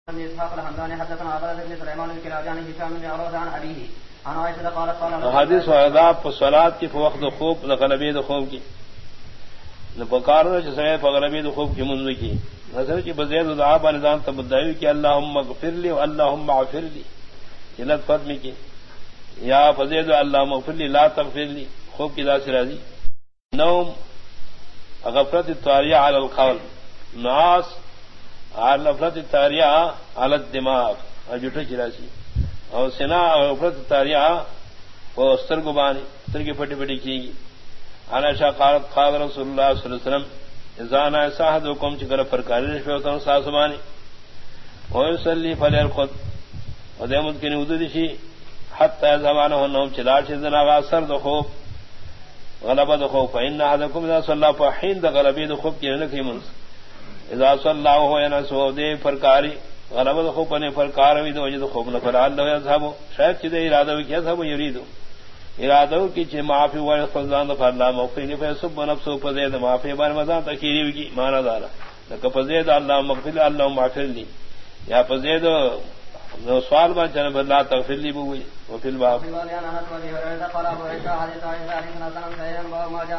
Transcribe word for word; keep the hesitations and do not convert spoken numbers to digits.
حدیث وعذاب صلات کی وقت خوب غلبی خوب کی بکار سڑے غلبی خوب کی منظر کی نظر کی بزید دعا نظام تبدیل کی اللہم اغفر لی اللہم اغفر لی جلت فتمی کی یا فزید اللہم اغفر لی لا تغفر لی خوب کی دا سرازی نوم غفرت الطاریہ علی القول ناس غفرت الطاریہ علی الدماغ جٹھے چراسی اور سنا غفرت الطاریہ وہ استر کو بانی استر کی پھٹی پھٹی کی گی انا شاہ قالت قال رسول اللہ صلی اللہ علیہ وسلم اذا نا صاحبكم چکر فرکاری رشوتوں ساسمانی ويصلي فليرقد ودمت کی ودودشی حتى زمانه النوم چلا چزنا اثر دو خوب غلبہ دو خوب فإن احدكم اذا صلى فحين غلبہ دو خوب کی نکی منس اذا صلى وهو ينسو دے فرکاری غلبہ دو خوب نے فرکار وی دو جد خوب نہ فرال لو يذهب شاید چدے ارادہ کیا تھا وہ یرید ارادہ کی چ معافی و فضلان اللہ مغفر فسب نفسه فزید معافی بار مزان تکیری کی معنی دارا کہ فزید اللہ مغفر اللہ معافر لی یا فزید سوال میں جناب اللہ تغفر لی بوئی وفي الباب